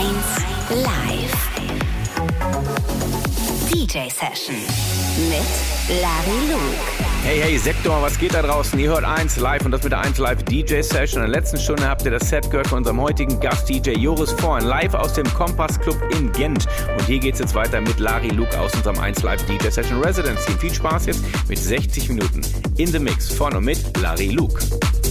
1 Live DJ Session mit Larry Luke. Hey Sektor, was geht da draußen? Ihr hört 1 Live und das mit der 1 Live DJ Session. In der letzten Stunde habt ihr das Set gehört von unserem heutigen Gast DJ Joris Vorn, live aus dem Kompass Club in Gent. Und hier geht's jetzt weiter mit Larry Luke aus unserem 1 Live DJ Session Residency. Viel Spaß jetzt mit 60 Minuten in the Mix von und mit Larry Luke.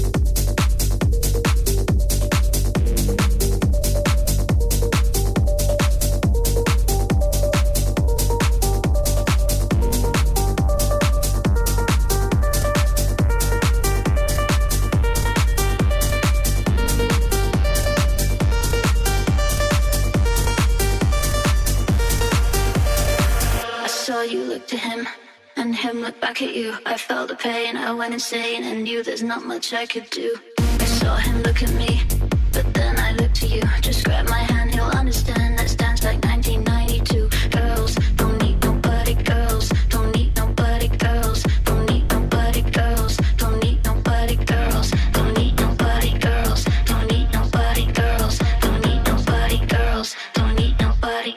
To him and him look back at you. I felt the pain, I went insane and knew there's not much I could do. I saw him look at me, but then I looked to you. Just grab my hand, he'll understand. Let's dance like 1992. Girls don't need nobody, girls don't need nobody, girls don't need nobody, girls don't need nobody, girls don't need nobody, girls don't need nobody, girls don't need nobody, girls don't need nobody.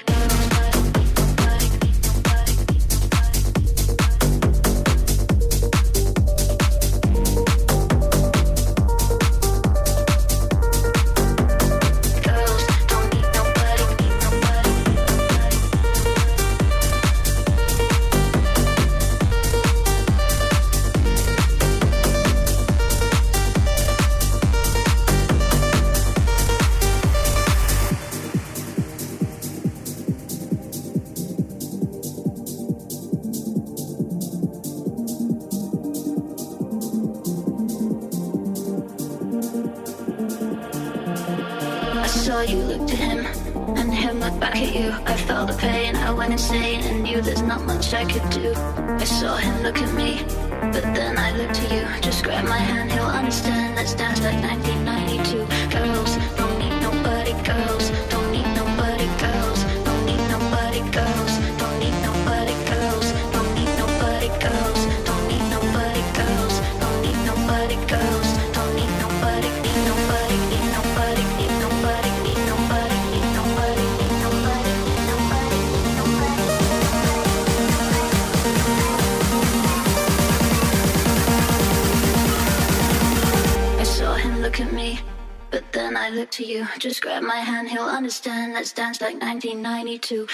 You looked at him and him looked back at you. I felt the pain, I went insane and knew there's not much I could do. I saw him look at me, but then I looked to you. Just grab my hand, he'll understand. Let's dance like 1992. Girls don't need nobody, girls don't need nobody, girls don't need nobody, girls don't need nobody, girls don't need nobody, girls don't need nobody, girls don't need nobody, girls don't need nobody, need nobody, need nobody, need nobody. Look at me, but then I look to you. Just grab my hand, he'll understand. Let's dance like 1992.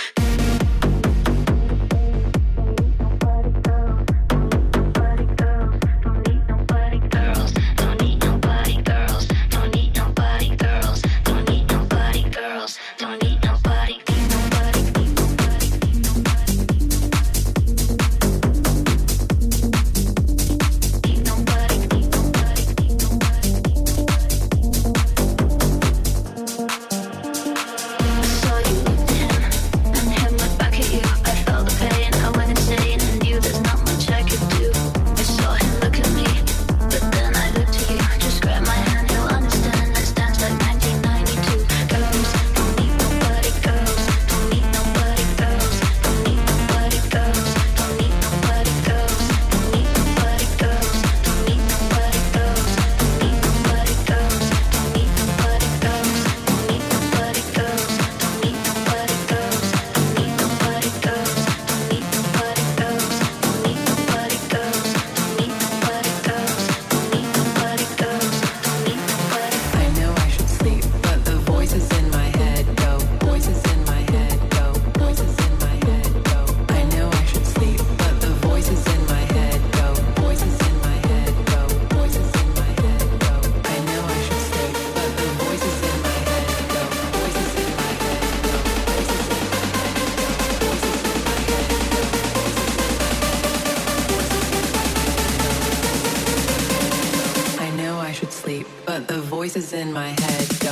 Voices in my head go.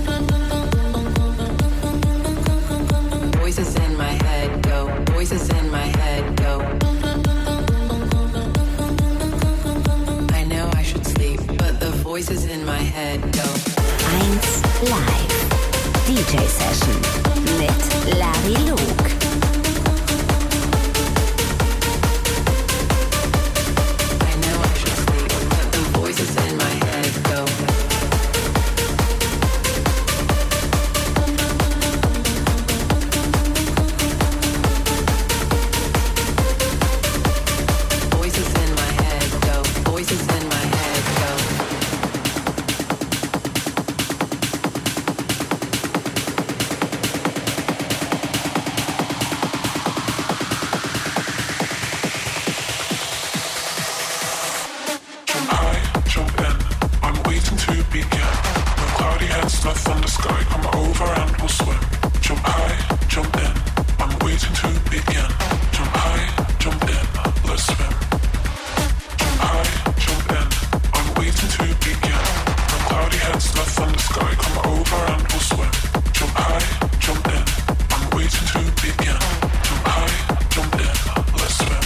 Voices in my head go. Voices in my head go. I know I should sleep, but the voices in my head go. 1 Live DJ Session mit Larry Luke. I know I should sleep, but the voices in my head go. heads left from the sky, come over and we'll swim. Jump high, jump in, I'm waiting to begin. Jump high, jump in, let's swim. Jump high, jump in, I'm waiting to begin. When cloudy heads left from the sky, come over and we'll swim. Jump high, jump in, I'm waiting to begin. Jump high, jump in, let's swim.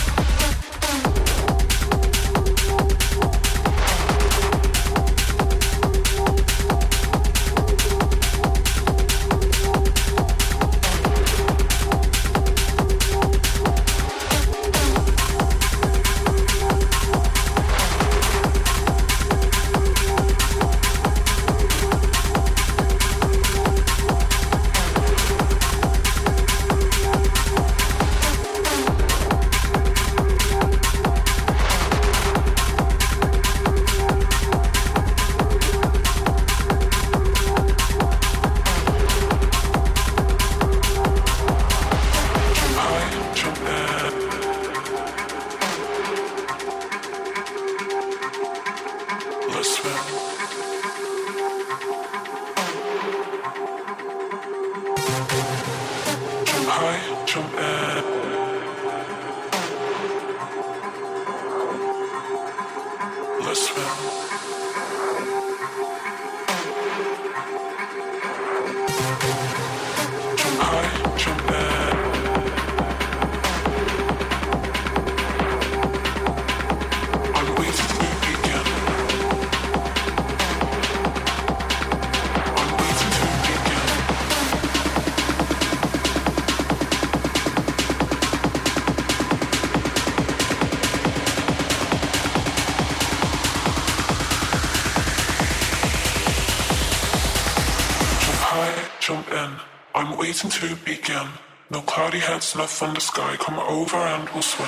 Waiting to begin. No cloudy heads left from the sky. Come over and we'll swim.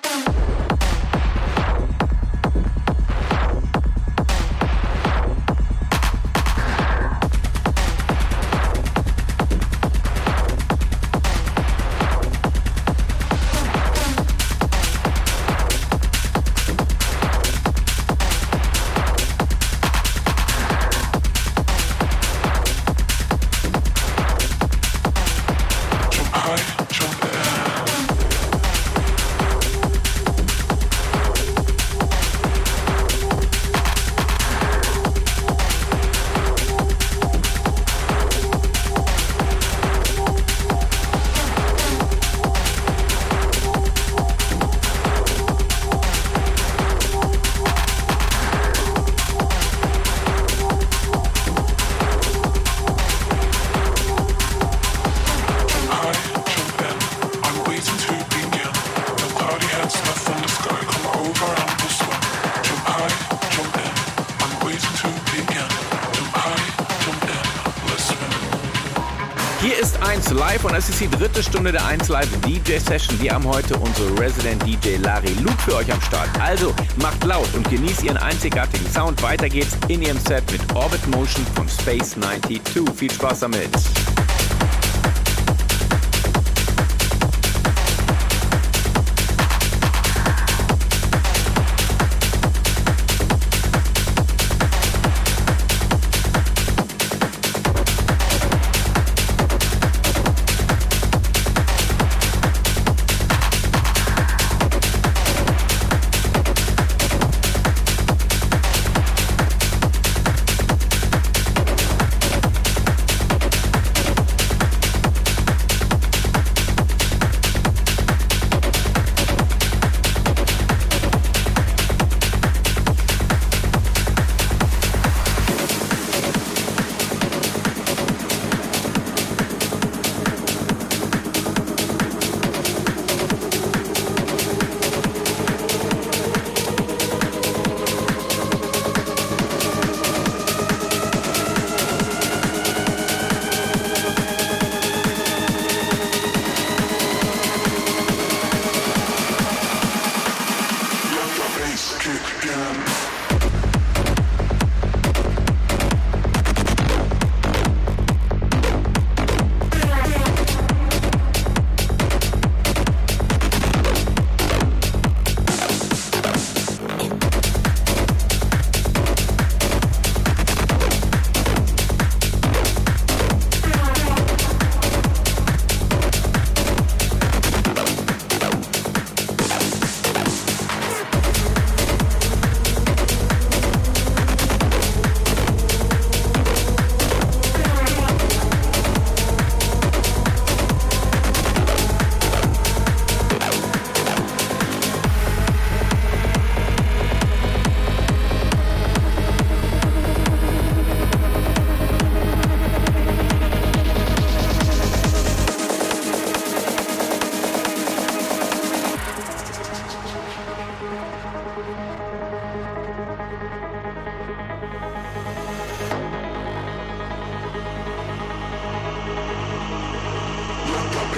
Live und das ist die dritte Stunde der 1 Live DJ Session. Wir haben heute unsere Resident DJ Larry Luke für euch am Start. Also macht laut und genießt ihren einzigartigen Sound. Weiter geht's in ihrem Set mit Orbit Motion von Space 92. Viel Spaß damit.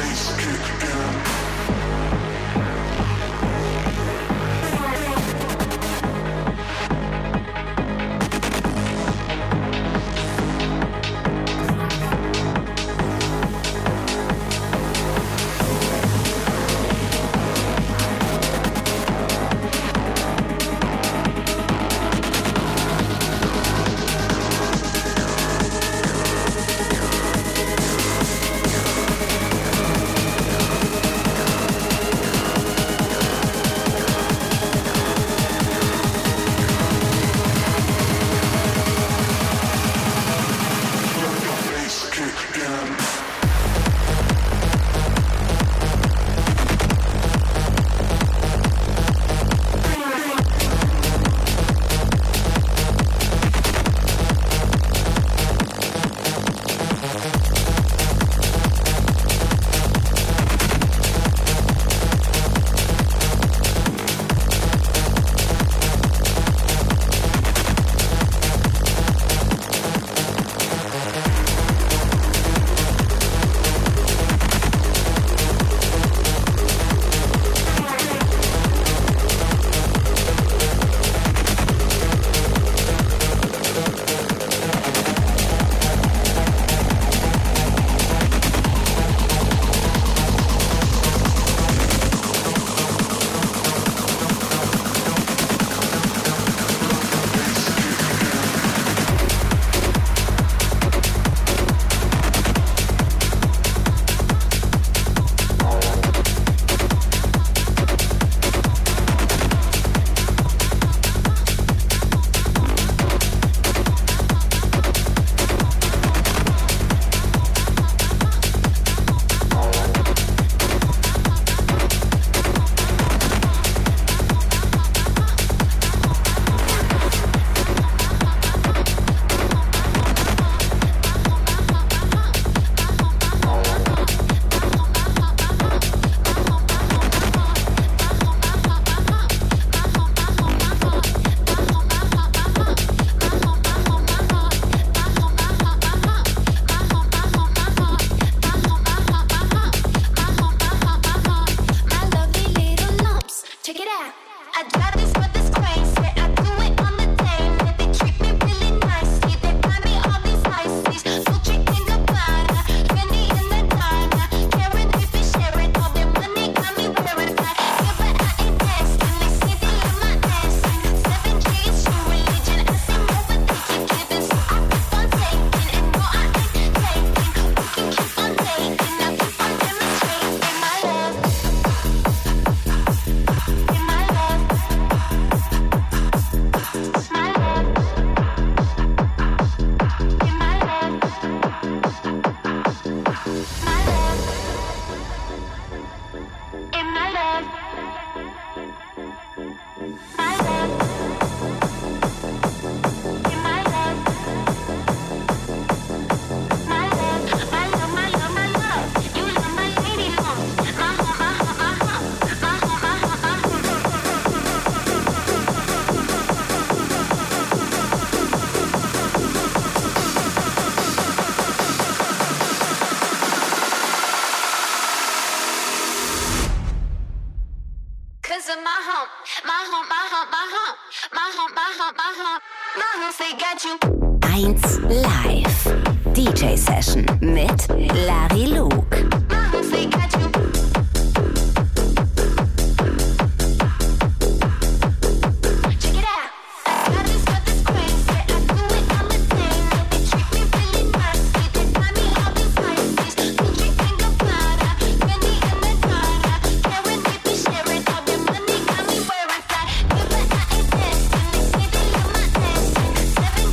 1 Live DJ Session mit Larry Luke.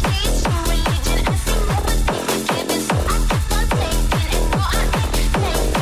Take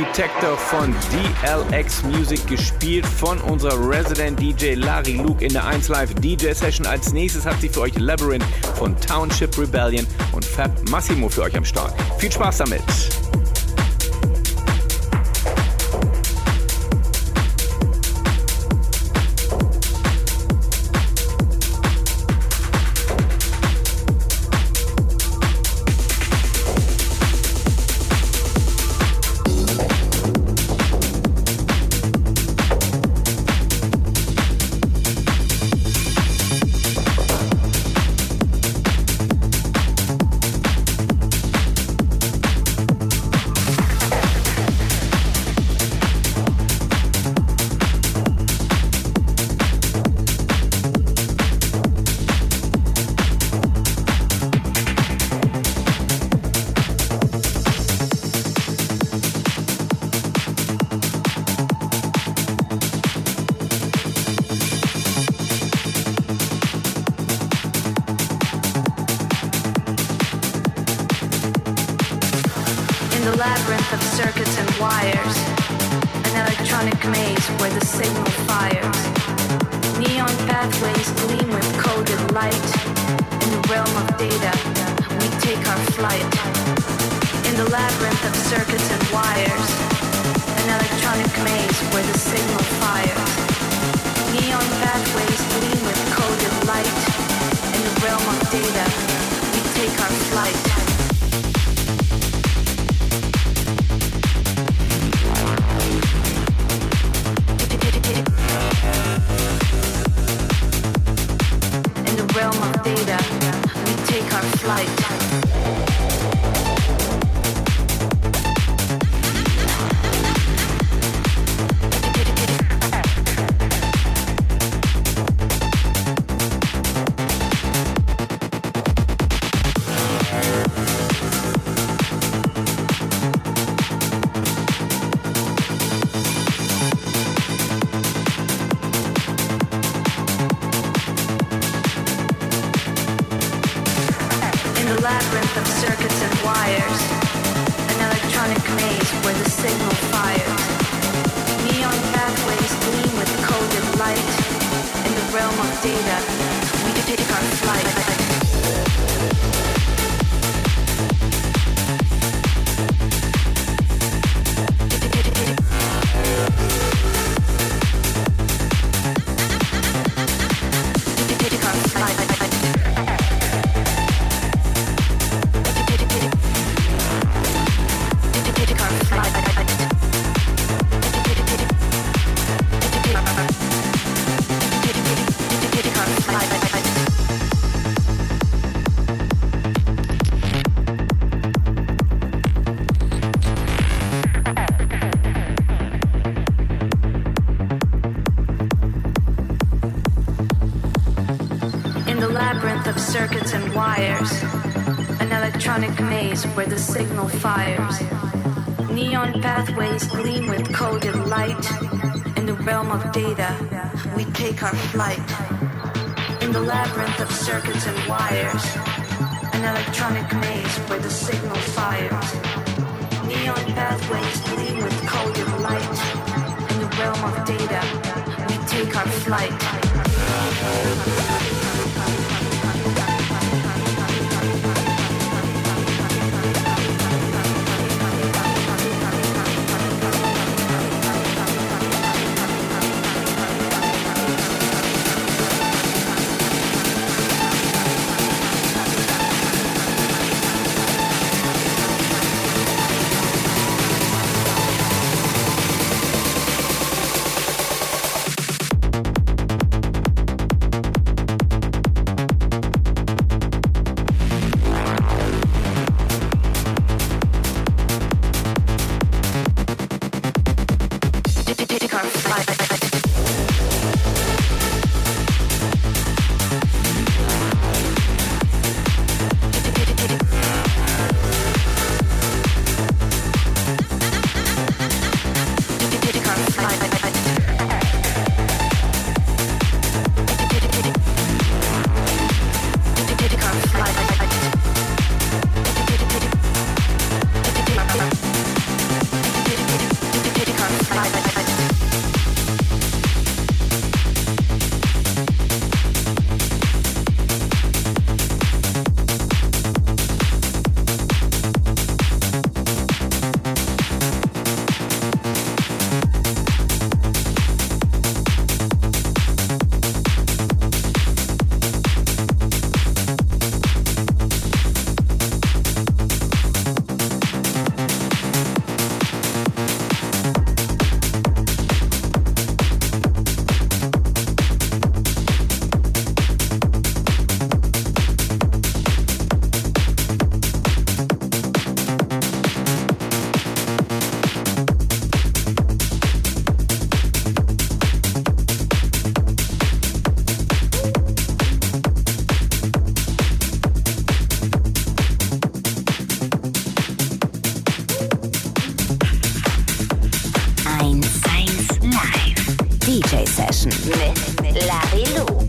Detector von DLX Music, gespielt von unserer Resident DJ Larry Luke in der 1 Live DJ Session. Als nächstes hat sie für euch Labyrinth von Township Rebellion und Fab Massimo für euch am Start. Viel Spaß damit! Circuits and wires, an electronic maze where the signal fires. Neon pathways gleam with coded light. In the realm of data, we take our flight. In the labyrinth of circuits and wires, an electronic maze where the signal fires. Neon pathways gleam with coded light. In the realm of data, we take our flight. DJ Session mit Larry Luke.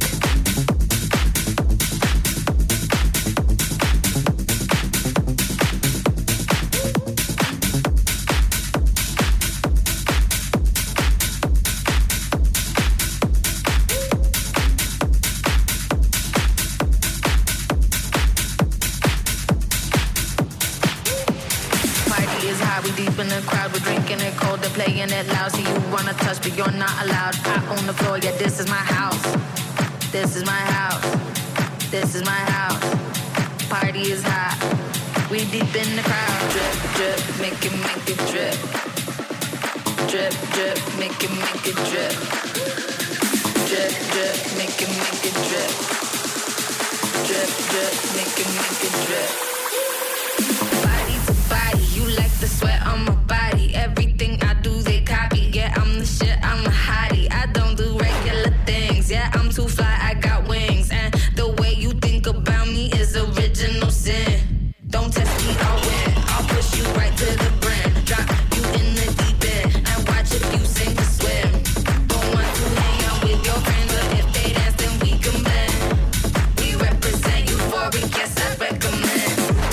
Playing it loud, so you wanna touch, but you're not allowed. Out on the floor, yeah, this is my house. This is my house. This is my house. Party is hot. We deep in the crowd. Drip, drip, make it drip. Drip, drip, make it drip. Drip, drip, make it drip. Drip, drip, make it drip. Body to body, you like the sweat on my body. Everything I do, they copy. Yeah, I'm the shit, I'm a hottie. I don't do regular things. Yeah, I'm too fly, I got wings. And the way you think about me is original sin. Don't test me, I'll win. I'll push you right to the brim. Drop you in the deep end and watch if you sink or swim. Don't want to hang out with your friends, but if they dance, then we can blend. We represent euphoric, yes, I recommend.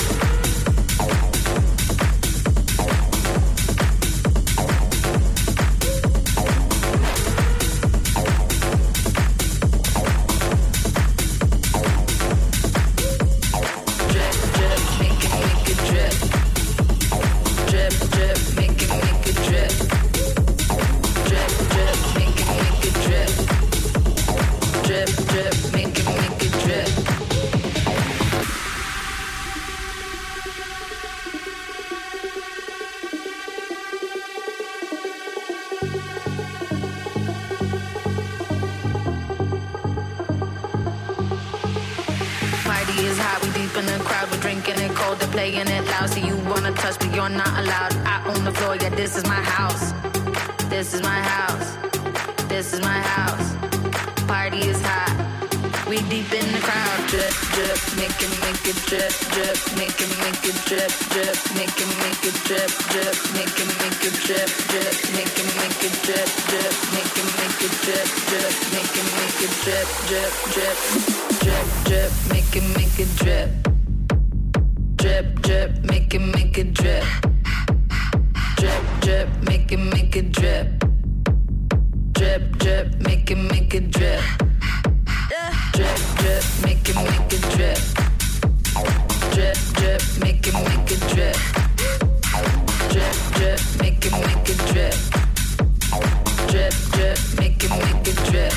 Playing it loud, so you wanna touch, but you're not allowed. Out on the floor, yeah, this is my house. This is my house. This is my house. Party is hot. We deep in the crowd. Drip, drip, make it drip, drip, make it drip, drip, make it drip, drip, make it drip, drip, make it drip, drip, make it drip, drip, make it drip, drip, drip, drip, drip, make it drip. Drip, drip, make it drip. Drip, drip, make it drip. Drip, drip, make it drip. Drip, drip, make it drip. Drip, drip, make it drip. Drip, drip, make it drip. Drip, drip, make it drip.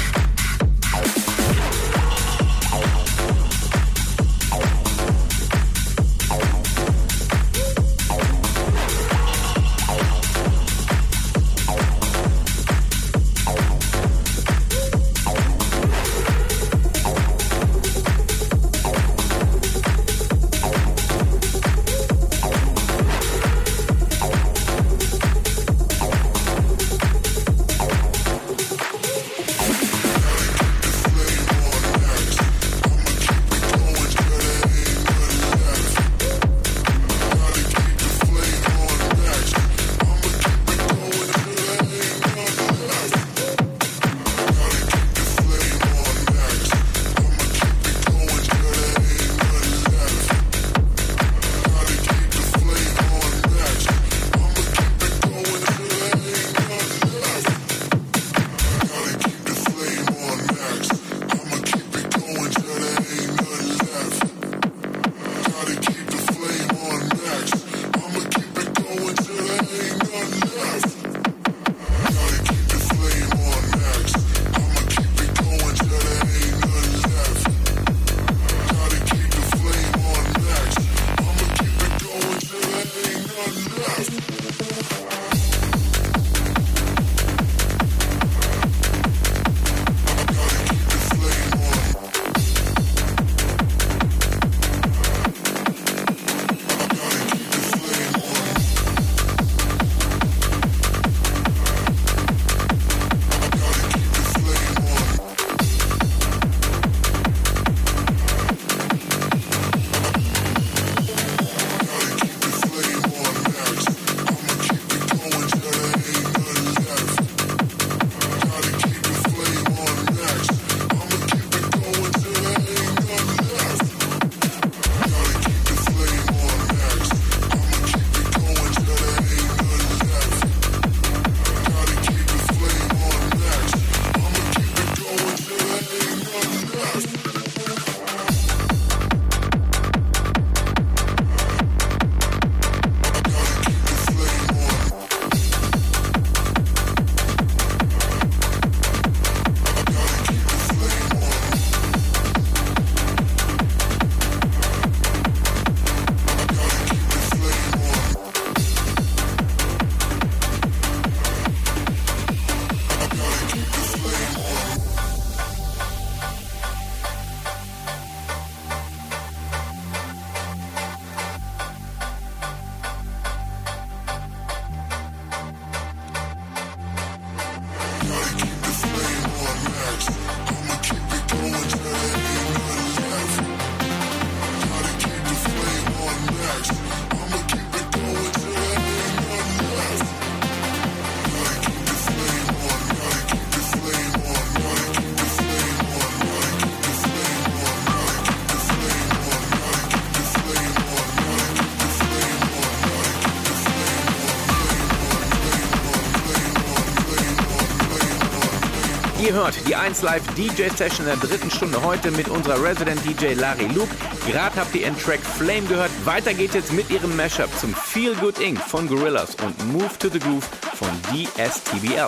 Ihr hört die 1 Live DJ Session in der 3. Stunde heute mit unserer Resident DJ Larry Luke. Gerade habt ihr ihren Track Flame gehört. Weiter geht's jetzt mit ihrem Mashup zum Feel Good Inc. von Gorillaz und Move to the Groove von DSTBL.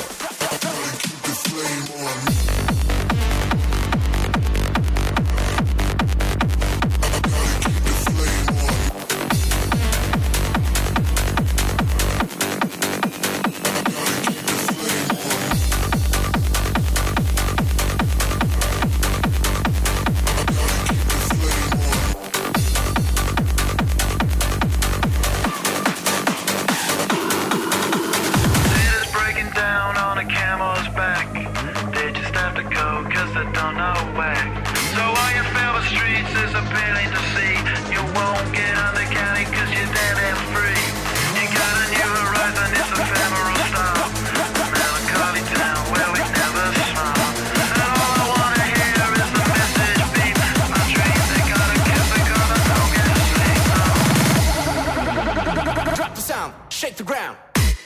Shake the ground.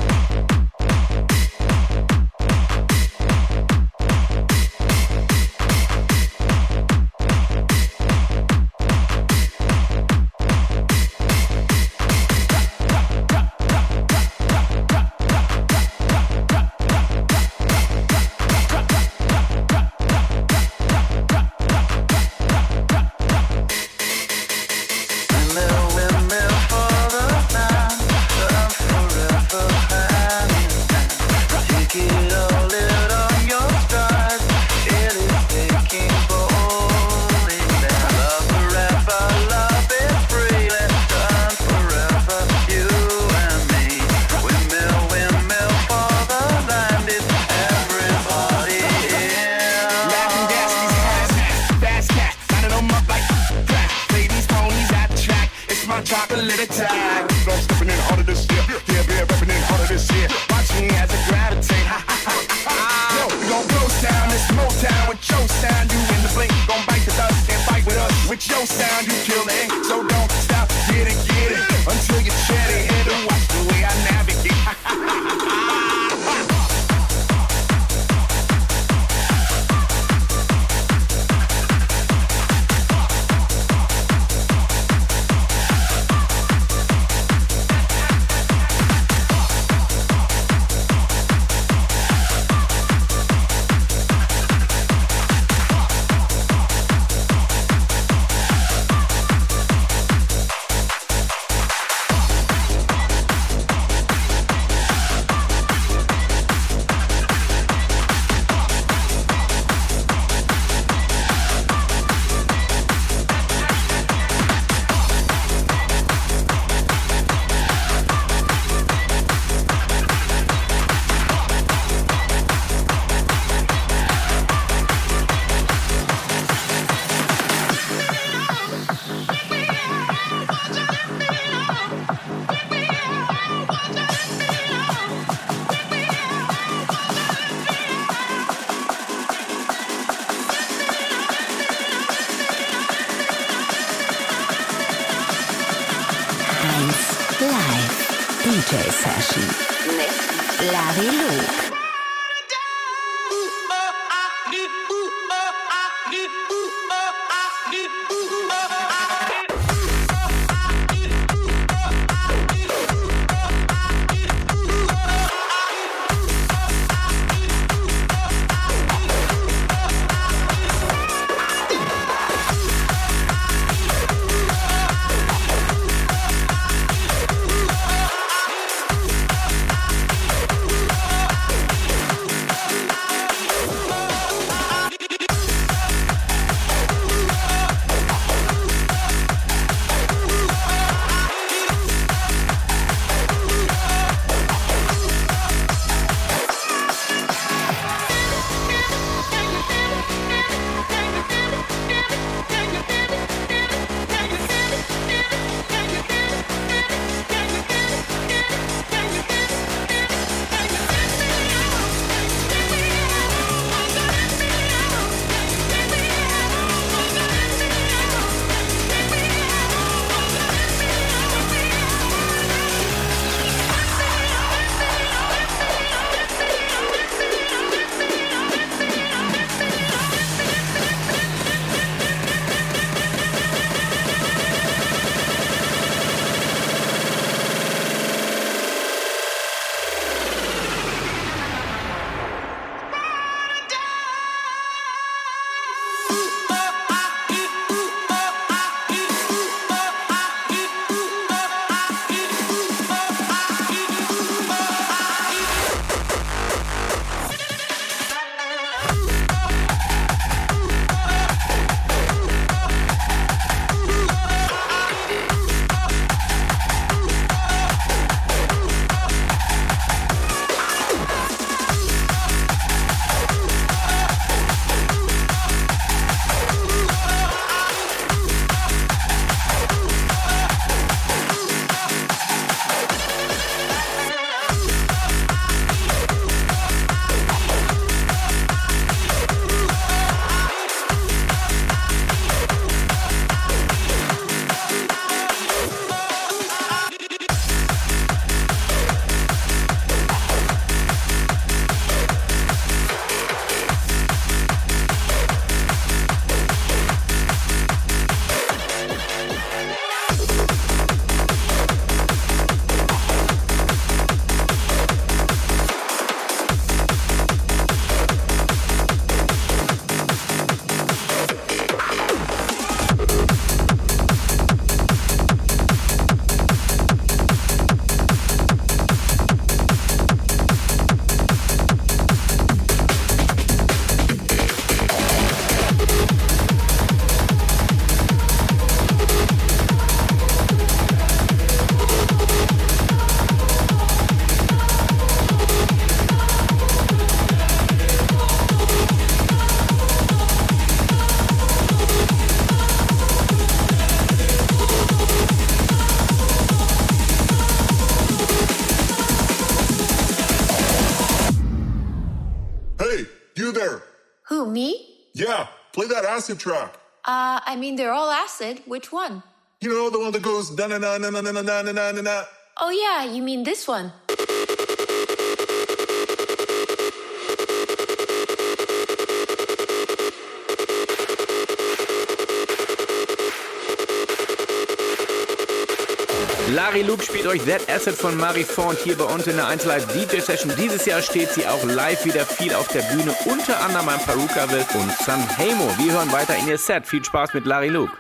DJ Session mit Larry Luke. Who, me? Yeah, play that acid track. I mean, they're all acid. Which one? You know, the one that goes da-na-na-na-na-na-na-na-na-na. Oh, yeah, you mean this one. Larry Luke spielt euch That Acid von Marie Font hier bei uns in der 1 Live DJ Session. Dieses Jahr steht sie auch live wieder viel auf der Bühne, unter anderem beim Perukaville und Sanremo. Wir hören weiter in ihr Set. Viel Spaß mit Larry Luke.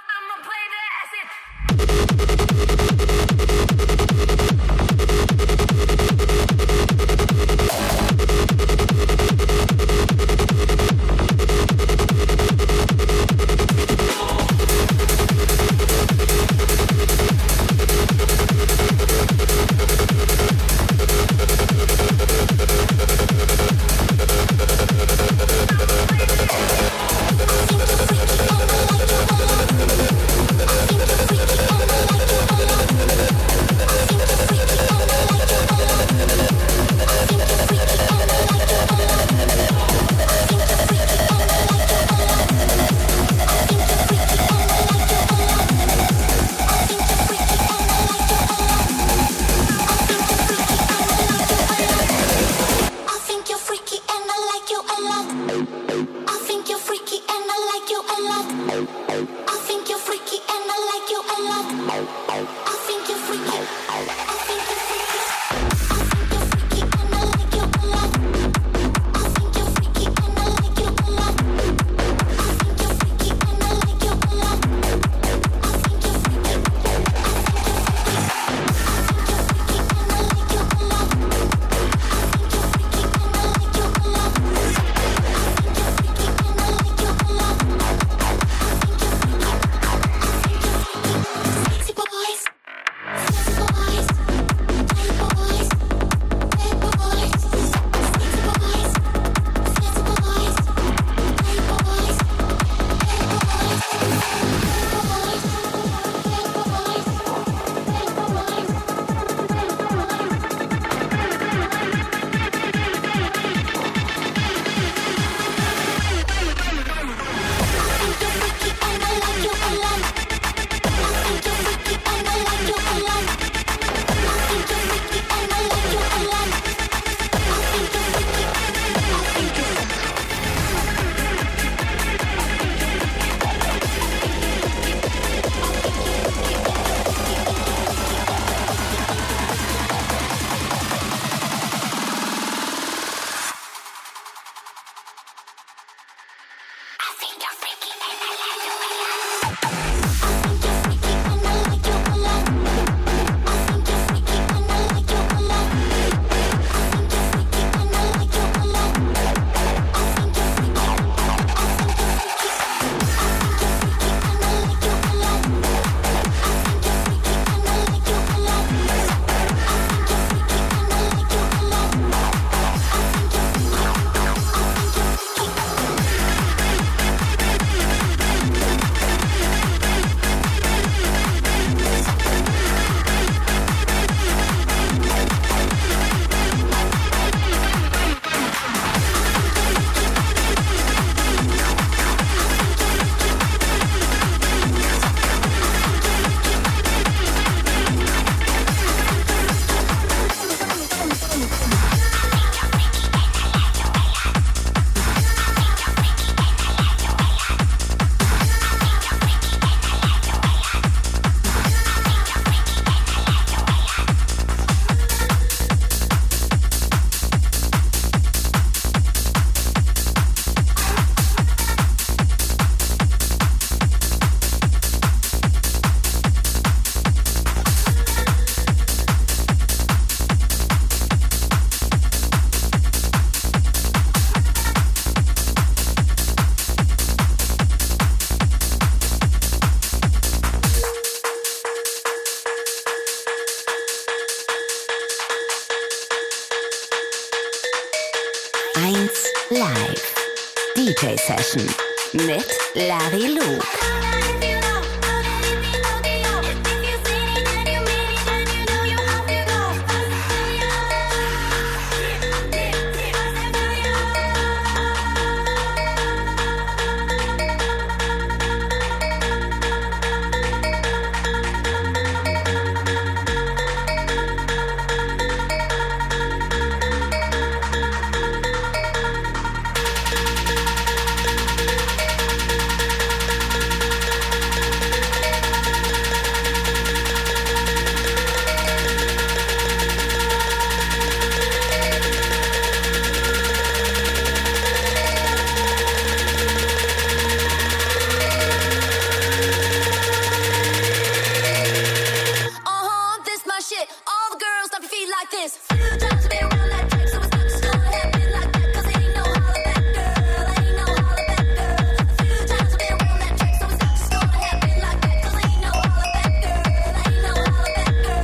Live DJ Session mit Larry Luke. this. Few times I've been around that track, so it's not just gonna happen like that. 'Cause ain't no holler back girl, ain't no holler back girl. Few times I've been around that track, so it's not just gonna happen like that. 'Cause ain't no holler back girl, ain't no holler back girl.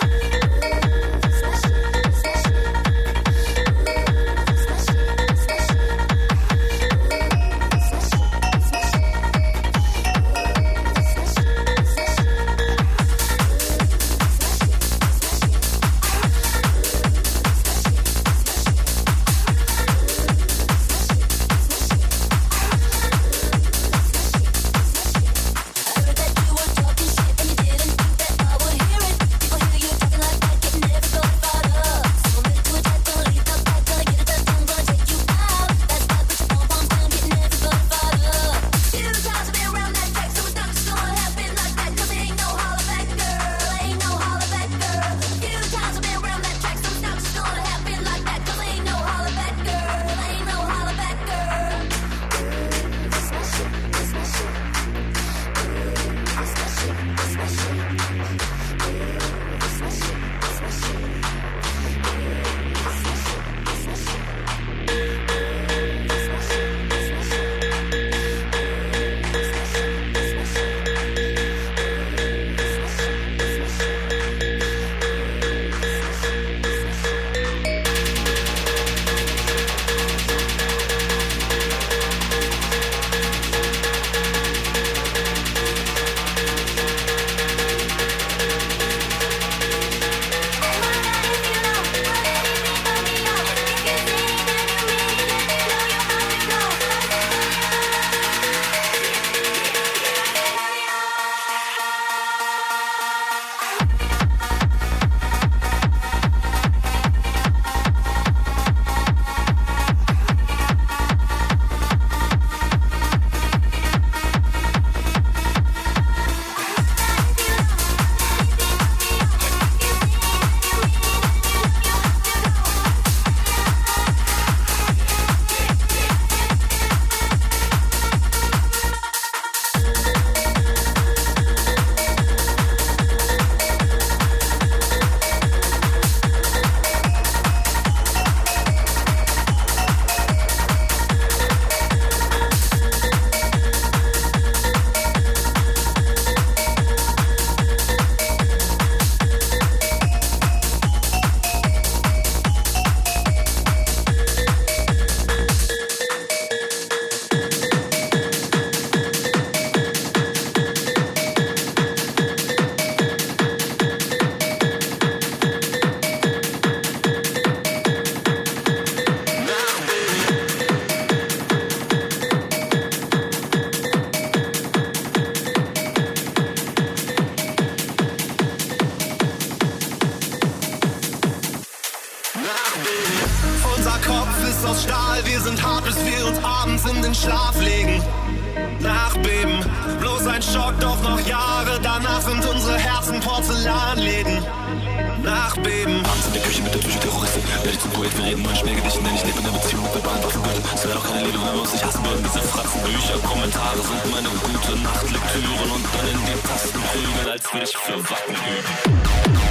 Unser Kopf ist aus Stahl, wir sind hart, bis wir uns abends in den Schlaf legen. Nachbeben, bloß ein Schock, doch noch Jahre danach sind unsere Herzen Porzellanläden. Nachbeben. Abends in der Küche mit der Psychoterroristin, werde ich zum Poet, wir reden nur in Schmähgedichten, denn ich lebe in einer Beziehung mit Bahnwaffenböden. Es wäre doch keine Liebe, man muss sich hassen würden. Diese Fratzenbücher, Kommentare sind meine gute Nachtlektüren und dann in die Tasten prügeln, als würde ich für Wacken üben.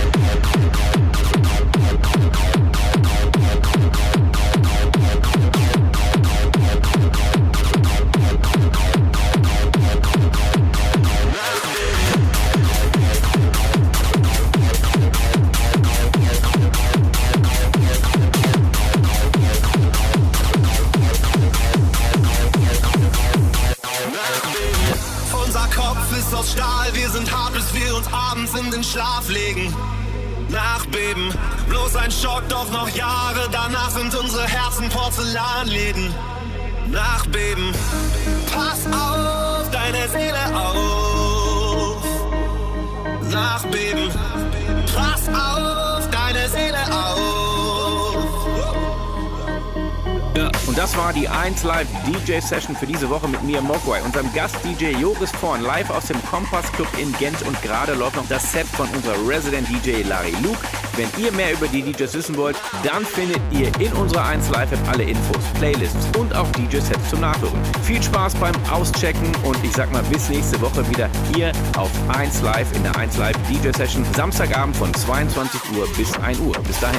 Unser Kopf ist aus Stahl, wir sind hart, bis wir uns abends in den Schlaf legen. Nachbeben, bloß ein Schock, doch noch Jahre danach sind unsere Herzen Porzellanläden. Nachbeben, pass auf, deine Seele auf. Nachbeben, pass auf, deine Seele auf. Ja, und das war die 1 Live DJ Session für diese Woche mit mir, Mogwai, unserem Gast DJ Joris Vorn, live aus dem Kompass Club in Gent, und gerade läuft noch das Set von unserer Resident DJ Larry Luke. Wenn ihr mehr über die DJs wissen wollt, dann findet ihr in unserer 1 Live App alle Infos, Playlists und auch DJ-Sets zum Nachhören. Viel Spaß beim Auschecken und ich sag mal bis nächste Woche wieder hier auf 1 Live in der 1 Live DJ Session. Samstagabend von 22 Uhr bis 1 Uhr. Bis dahin.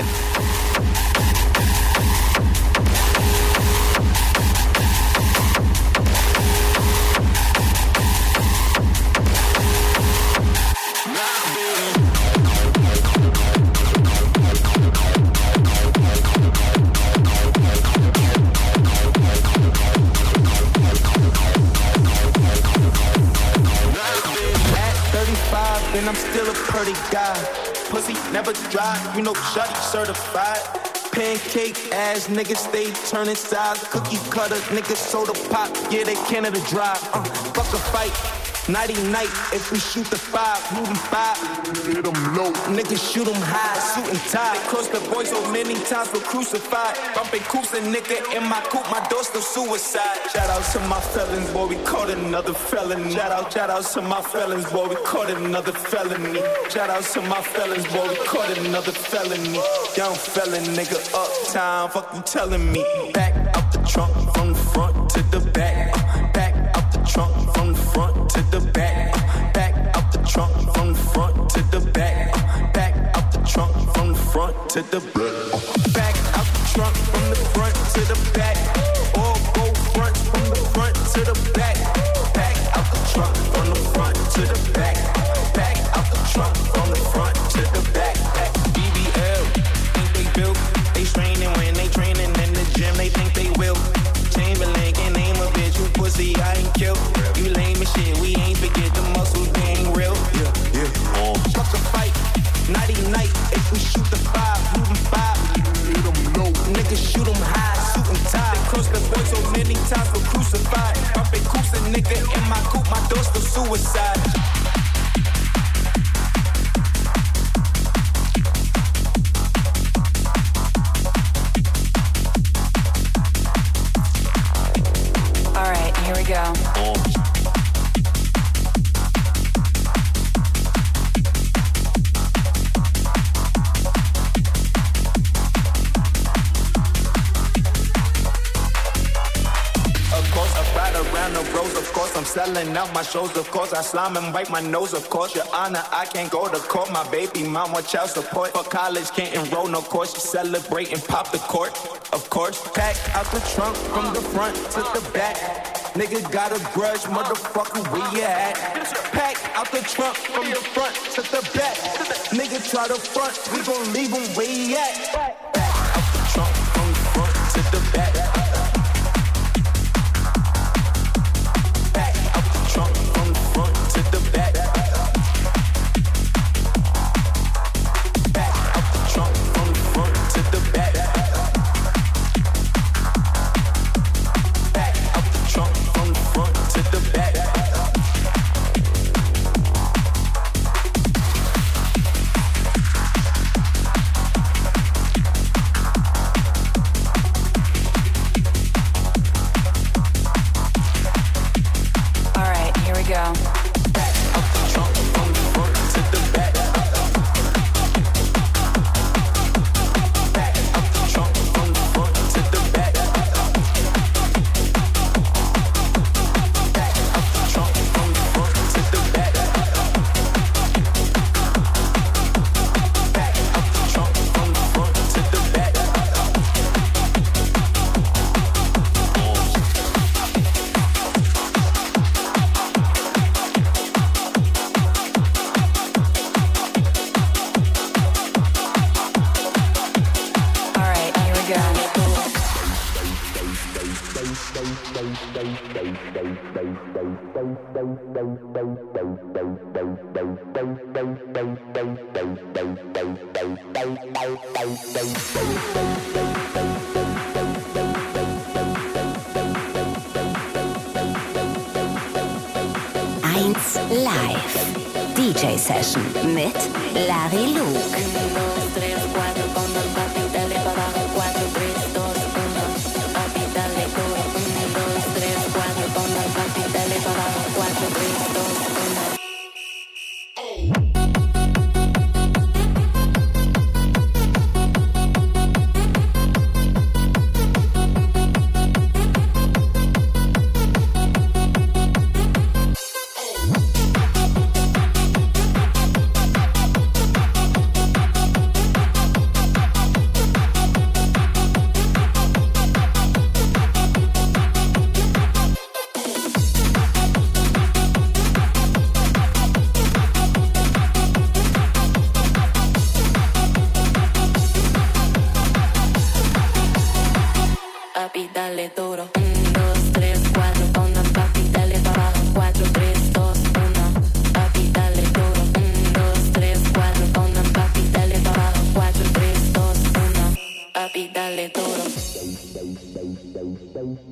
And I'm still a pretty guy. Pussy never dry, you know shawty certified. Pancake ass niggas stay turning sides. Cookie cutter niggas soda pop, yeah they Canada Dry. Fuck a fight, nighty night. If we shoot the 5, moving 5. Hit them low, niggas shoot them high, suit and tie. Cross the boys so many times for crucified. Bumping coops a nigga in my coupe, my door still suicide. Shout out to my felons, boy, we caught another felony. Shout out to my felons, boy, we caught another felony. Shout out to my felons, boy, we caught another felony. Young felon, nigga, uptown, fuck you telling me. Back out the trunk, from the front to the back. Back out the trunk, from the front to the back. Back out the trunk, from the front to the back. Back out the trunk, from the front to the back. Back out the trunk, from the front to the back. All go front, from the front to the back. Back out the trunk, from the front to the back. Back out the trunk, from the front to the back. BBL, think they built. They straining when they training in the gym. They think they will. Chamberlain can name a bitch who pussy I ain't kill. You lame as shit, we ain't forget the muscles, they ain't real. Fuck a fight, nighty night. If we shoot the 5, moving 5. Hit them low, niggas shoot them high, suit and tie. They cross the boys so many times for crucified. Bumping coops a nigga in my coupe, my door still suicide. All right, here we go. I'm selling out my shows, of course. I slime and wipe my nose, of course. Your Honor, I can't go to court. My baby mama child support. For college, can't enroll, no course. She celebrate and pop the court, of course. Pack out the trunk from the front to the back. Nigga got a grudge, motherfucker, where you at? Pack out the trunk from the front to the back. Nigga try to front, we gon' leave him where he at. Pack out the trunk from the front to the back. Trunk from the front to the back. Back up the trunk from the front to the back. Back up the trunk from the front to the back. Live DJ Session mit Larry Luke.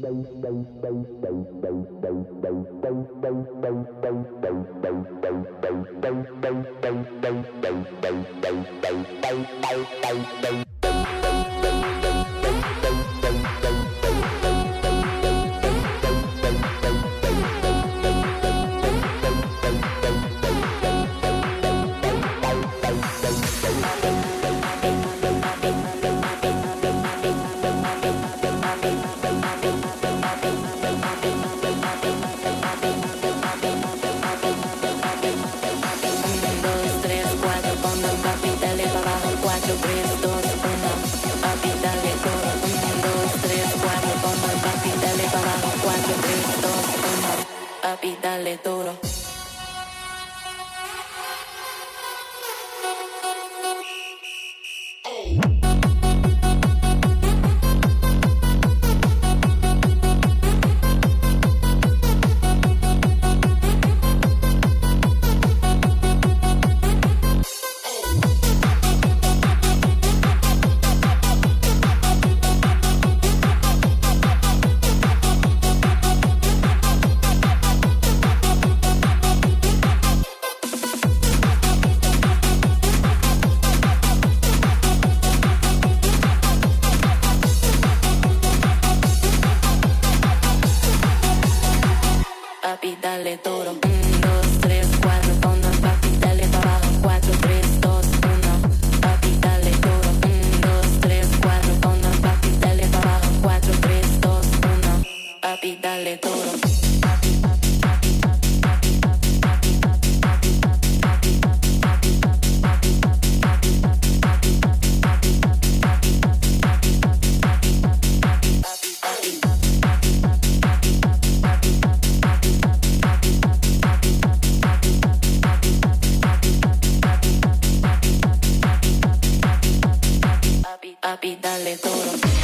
Papi, dale duro. Papi, dale duro. 1, 2, 3, 4, toma, papi, dale para abajo. 4, 3, 2, 1. Papi, dale duro. 1, 2, 3, 4, toma, papi, dale para abajo. 4, 3, 2, 1. Papi, dale duro. Papi, dale duro.